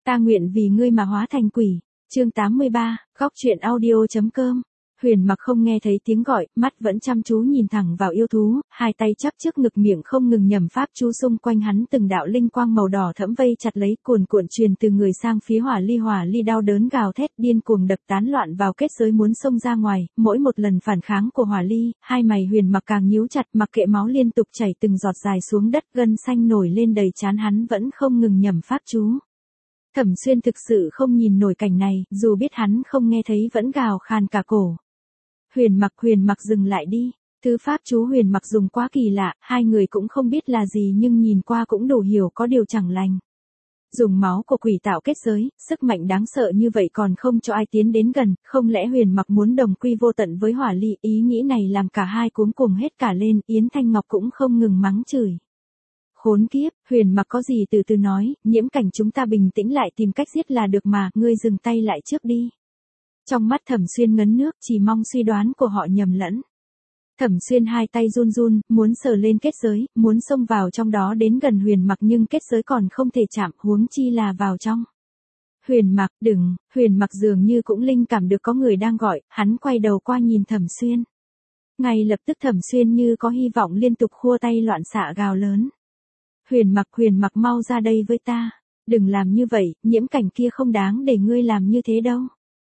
Ta nguyện vì ngươi mà hóa thành quỷ. Chương 83, góc truyện audio.com. Huyền Mặc không nghe thấy tiếng gọi, mắt vẫn chăm chú nhìn thẳng vào yêu thú, hai tay chắp trước ngực, miệng không ngừng nhẩm pháp chú, xung quanh hắn từng đạo linh quang màu đỏ thẫm vây chặt lấy, cuồn cuộn truyền từ người sang phía Hỏa Ly đau đớn gào thét điên cuồng đập tán loạn vào kết giới muốn xông ra ngoài, mỗi một lần phản kháng của Hỏa Ly, hai mày Huyền Mặc càng nhíu chặt, mặc kệ máu liên tục chảy từng giọt dài xuống đất, gân xanh nổi lên đầy trán, hắn vẫn không ngừng nhẩm pháp chú. Thẩm Xuyên thực sự không nhìn nổi cảnh này, dù biết hắn không nghe thấy vẫn gào khàn cả cổ. Huyền Mặc dừng lại đi. Thứ pháp chú Huyền Mặc dùng quá kỳ lạ, hai người cũng không biết là gì nhưng nhìn qua cũng đủ hiểu có điều chẳng lành. Dùng máu của quỷ tạo kết giới, sức mạnh đáng sợ như vậy còn không cho ai tiến đến gần, không lẽ Huyền Mặc muốn đồng quy vô tận với Hỏa Ly? Ý nghĩ này làm cả hai cuống cuồng hết cả lên, Yến Thanh Ngọc cũng không ngừng mắng chửi. Khốn kiếp, Huyền Mặc có gì từ từ nói, Nhiễm Cảnh chúng ta bình tĩnh lại tìm cách giết là được mà, ngươi dừng tay lại trước đi. Trong mắt Thẩm Xuyên ngấn nước, chỉ mong suy đoán của họ nhầm lẫn. Thẩm Xuyên hai tay run run, muốn sờ lên kết giới, muốn xông vào trong đó đến gần Huyền Mặc nhưng kết giới còn không thể chạm, huống chi là vào trong. Huyền Mặc, đừng, Huyền Mặc dường như cũng linh cảm được có người đang gọi, hắn quay đầu qua nhìn Thẩm Xuyên. Ngay lập tức Thẩm Xuyên như có hy vọng liên tục khua tay loạn xạ gào lớn. Huyền Mặc mau ra đây với ta, đừng làm như vậy, Nhiễm Cảnh kia không đáng để ngươi làm như thế đâu.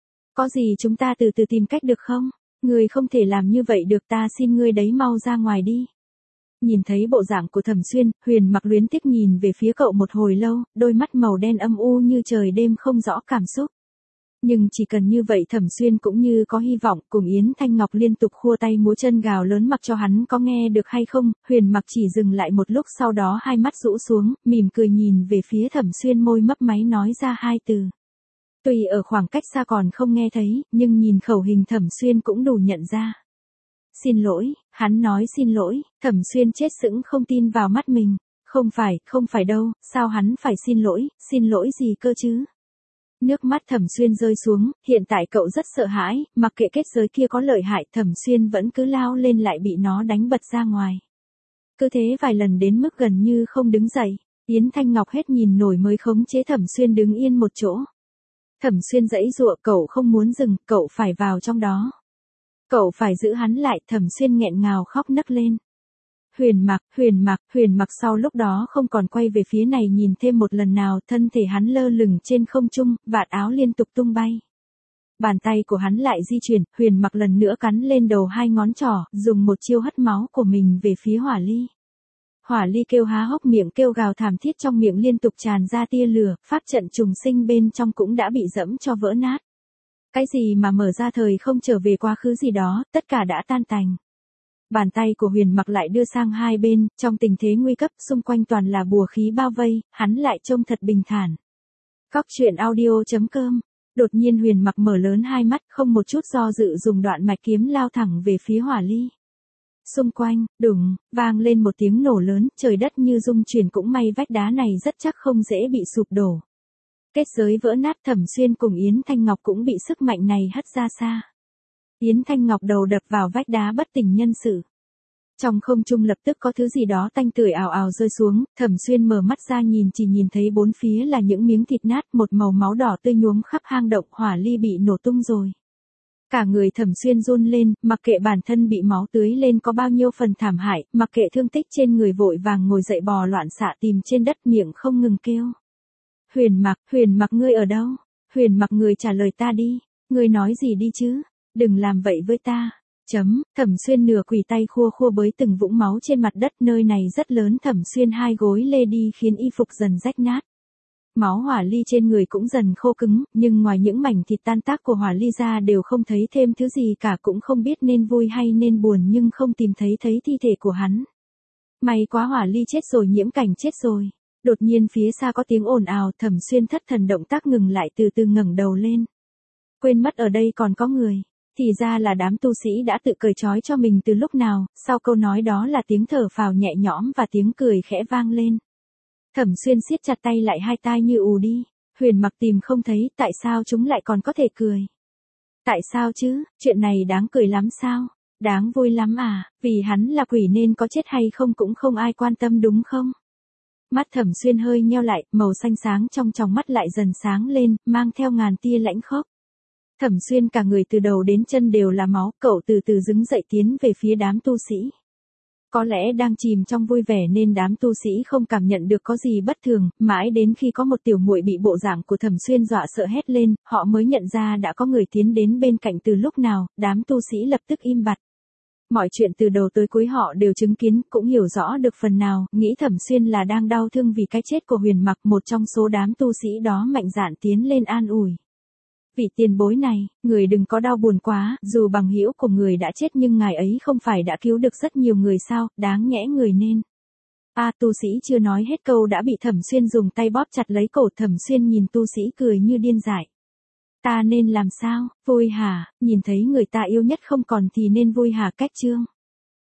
Có gì chúng ta từ từ tìm cách được không? Ngươi không thể làm như vậy được, ta xin ngươi đấy, mau ra ngoài đi. Nhìn thấy bộ dạng của Thẩm Xuyên, Huyền Mặc luyến tiếc nhìn về phía cậu một hồi lâu, đôi mắt màu đen âm u như trời đêm không rõ cảm xúc. Nhưng chỉ cần như vậy Thẩm Xuyên cũng như có hy vọng, cùng Yến Thanh Ngọc liên tục khua tay múa chân gào lớn mặc cho hắn có nghe được hay không. Huyền Mặc chỉ dừng lại một lúc, sau đó hai mắt rũ xuống, mỉm cười nhìn về phía Thẩm Xuyên, môi mấp máy nói ra hai từ. Tuy ở khoảng cách xa còn không nghe thấy, nhưng nhìn khẩu hình Thẩm Xuyên cũng đủ nhận ra. Xin lỗi, hắn nói xin lỗi, Thẩm Xuyên chết sững không tin vào mắt mình. Không phải đâu, sao hắn phải xin lỗi gì cơ chứ? Nước mắt Thẩm Xuyên rơi xuống, hiện tại cậu rất sợ hãi, mặc kệ kết giới kia có lợi hại, Thẩm Xuyên vẫn cứ lao lên lại bị nó đánh bật ra ngoài. Cứ thế vài lần đến mức gần như không đứng dậy, Yến Thanh Ngọc hết nhìn nổi mới khống chế Thẩm Xuyên đứng yên một chỗ. Thẩm Xuyên giãy giụa, cậu không muốn dừng, cậu phải vào trong đó. Cậu phải giữ hắn lại, Thẩm Xuyên nghẹn ngào khóc nấc lên. Huyền Mặc sau lúc đó không còn quay về phía này nhìn thêm một lần nào, thân thể hắn lơ lửng trên không trung, vạt áo liên tục tung bay. Bàn tay của hắn lại di chuyển, Huyền Mặc lần nữa cắn lên đầu hai ngón trỏ, dùng một chiêu hất máu của mình về phía Hỏa Ly. Hỏa Ly kêu há hốc miệng kêu gào thảm thiết, trong miệng liên tục tràn ra tia lửa, pháp trận trùng sinh bên trong cũng đã bị dẫm cho vỡ nát. Cái gì mà mở ra thời không trở về quá khứ gì đó, tất cả đã tan tành. Bàn tay của Huyền Mặc lại đưa sang hai bên, trong tình thế nguy cấp, xung quanh toàn là bùa khí bao vây, hắn lại trông thật bình thản. Góc truyện audio.com. Đột nhiên Huyền Mặc mở lớn hai mắt, không một chút do dự dùng đoạn mạch kiếm lao thẳng về phía Hỏa Ly. Xung quanh, đùng, vang lên một tiếng nổ lớn, trời đất như rung chuyển, cũng may vách đá này rất chắc không dễ bị sụp đổ. Kết giới vỡ nát, Thẩm Xuyên cùng Yến Thanh Ngọc cũng bị sức mạnh này hất ra xa. Yến Thanh Ngọc đầu đập vào vách đá bất tỉnh nhân sự. Trong không trung lập tức có thứ gì đó tanh tưởi ào ào rơi xuống, Thẩm Xuyên mở mắt ra chỉ nhìn thấy bốn phía là những miếng thịt nát, một màu máu đỏ tươi nhuốm khắp hang động. Hỏa Ly bị nổ tung rồi. Cả người Thẩm Xuyên run lên, mặc kệ bản thân bị máu tưới lên có bao nhiêu phần thảm hại, mặc kệ thương tích trên người, vội vàng ngồi dậy bò loạn xạ tìm trên đất, miệng không ngừng kêu. Huyền Mặc ngươi ở đâu? Huyền Mặc, người trả lời ta đi, ngươi nói gì đi chứ? Đừng làm vậy với ta. Thẩm Xuyên nửa quỳ tay khua bới từng vũng máu trên mặt đất, nơi này rất lớn, Thẩm Xuyên hai gối lê đi khiến y phục dần rách nát. Máu Hỏa Ly trên người cũng dần khô cứng, nhưng ngoài những mảnh thịt tan tác của Hỏa Ly ra đều không thấy thêm thứ gì cả, cũng không biết nên vui hay nên buồn nhưng không tìm thấy thi thể của hắn. May quá Hỏa Ly chết rồi, Nhiễm Cảnh chết rồi. Đột nhiên phía xa có tiếng ồn ào, Thẩm Xuyên thất thần động tác ngừng lại, từ từ ngẩng đầu lên. Quên mất ở đây còn có người. Thì ra là đám tu sĩ đã tự cởi trói cho mình từ lúc nào, sau câu nói đó là tiếng thở phào nhẹ nhõm và tiếng cười khẽ vang lên. Thẩm Xuyên siết chặt tay lại, hai tai như ù đi. Huyền Mặc tìm không thấy, tại sao chúng lại còn có thể cười? Tại sao chứ, chuyện này đáng cười lắm sao? Đáng vui lắm à, vì hắn là quỷ nên có chết hay không cũng không ai quan tâm đúng không? Mắt Thẩm Xuyên hơi nheo lại, màu xanh sáng trong tròng mắt lại dần sáng lên, mang theo ngàn tia lãnh khốc. Thẩm Xuyên cả người từ đầu đến chân đều là máu, cậu từ từ đứng dậy tiến về phía đám tu sĩ. Có lẽ đang chìm trong vui vẻ nên đám tu sĩ không cảm nhận được có gì bất thường, mãi đến khi có một tiểu muội bị bộ dạng của Thẩm Xuyên dọa sợ hét lên, họ mới nhận ra đã có người tiến đến bên cạnh từ lúc nào, đám tu sĩ lập tức im bặt. Mọi chuyện từ đầu tới cuối họ đều chứng kiến, cũng hiểu rõ được phần nào, nghĩ Thẩm Xuyên là đang đau thương vì cái chết của Huyền Mặc, một trong số đám tu sĩ đó mạnh dạn tiến lên an ủi. Vị tiền bối này, người đừng có đau buồn quá, dù bằng hữu của người đã chết nhưng ngài ấy không phải đã cứu được rất nhiều người sao, đáng nhẽ người nên. Tu sĩ chưa nói hết câu đã bị Thẩm Xuyên dùng tay bóp chặt lấy cổ. Thẩm Xuyên nhìn tu sĩ cười như điên dại. Ta nên làm sao, vui hả, nhìn thấy người ta yêu nhất không còn thì nên vui hả, cách chương.